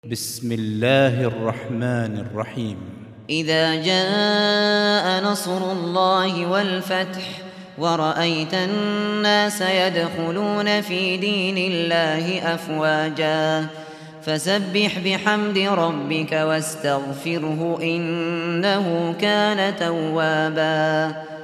بسم الله الرحمن الرحيم. إذا جاء نصر الله والفتح ورأيت الناس يدخلون في دين الله أفواجا فسبح بحمد ربك واستغفره إنه كان توابا.